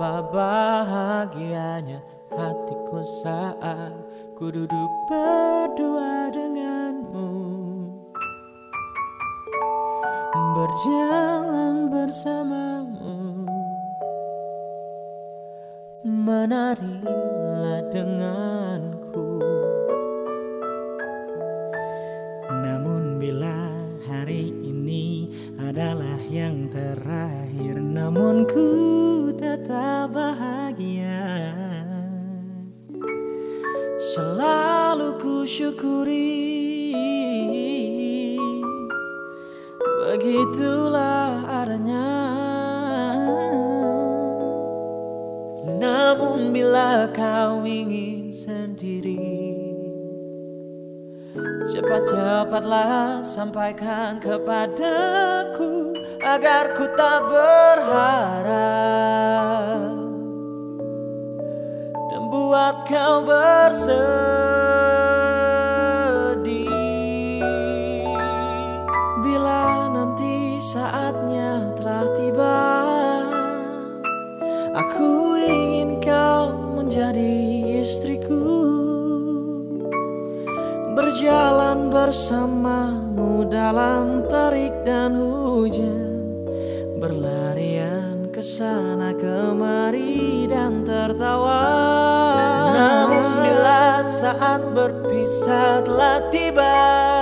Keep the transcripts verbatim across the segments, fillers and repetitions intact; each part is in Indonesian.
Betapa bahagianya hatiku saat ku duduk berdua denganmu, berjalan bersamamu. Menarilah denganku. Namun bila hari ini adalah yang terakhir, namun ku tetap bahagia. Selalu ku syukuri, begitulah adanya. Namun bila kau ingin sendiri, cepat-cepatlah sampaikan kepadaku agar ku tak berharap dan buat kau bersedih. Bila nanti saatnya telah tiba, aku ingin kau menjadi istriku, berjalan bersamamu dalam terik dan hujan, berlarian kesana kemari dan tertawa. Namun bila saat berpisah telah tiba,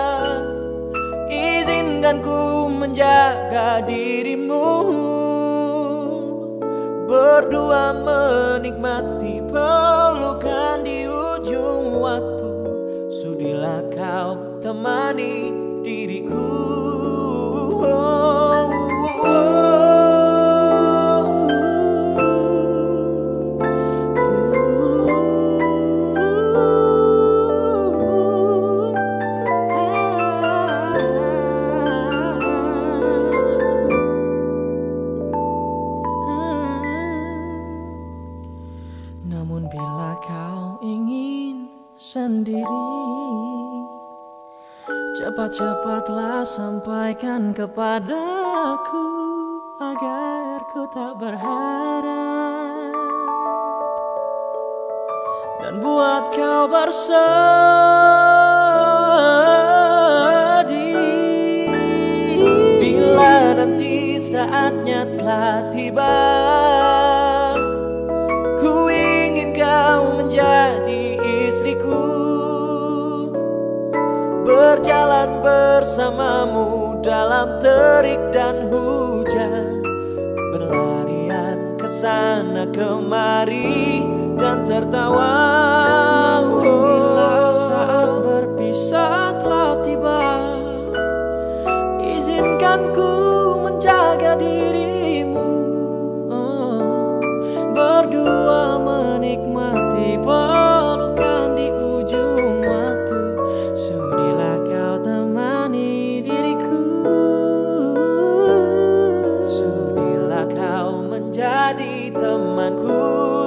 izinkan ku menjaga dirimu, berdua menikmati pelukan di ujung waktu. Sudilah kau temani diriku. Oh, oh, oh. Namun bila kau ingin sendiri, cepat-cepatlah sampaikan kepadaku agar ku tak berharap dan buat kau bersedih. Bila nanti saatnya telah tiba, ku ingin kau menjadi istriku, berjalan bersamamu dalam terik dan hujan, berlarian kesana kemari dan tertawa. Bila saat berpisah telah tiba, izinkan ku menjaga dirimu, oh, berdua menikmati pelukan di ujung waktu. Sudilah kau temani diriku, sudilah kau menjadi temanku,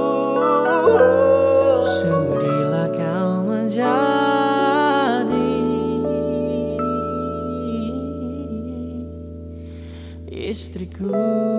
sudilah kau menjadi istriku.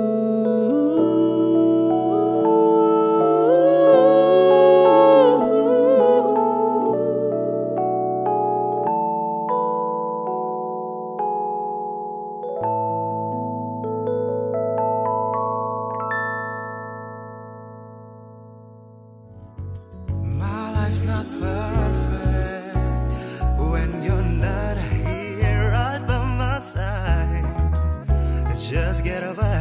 Life's not perfect when you're not here right by my side. Just get over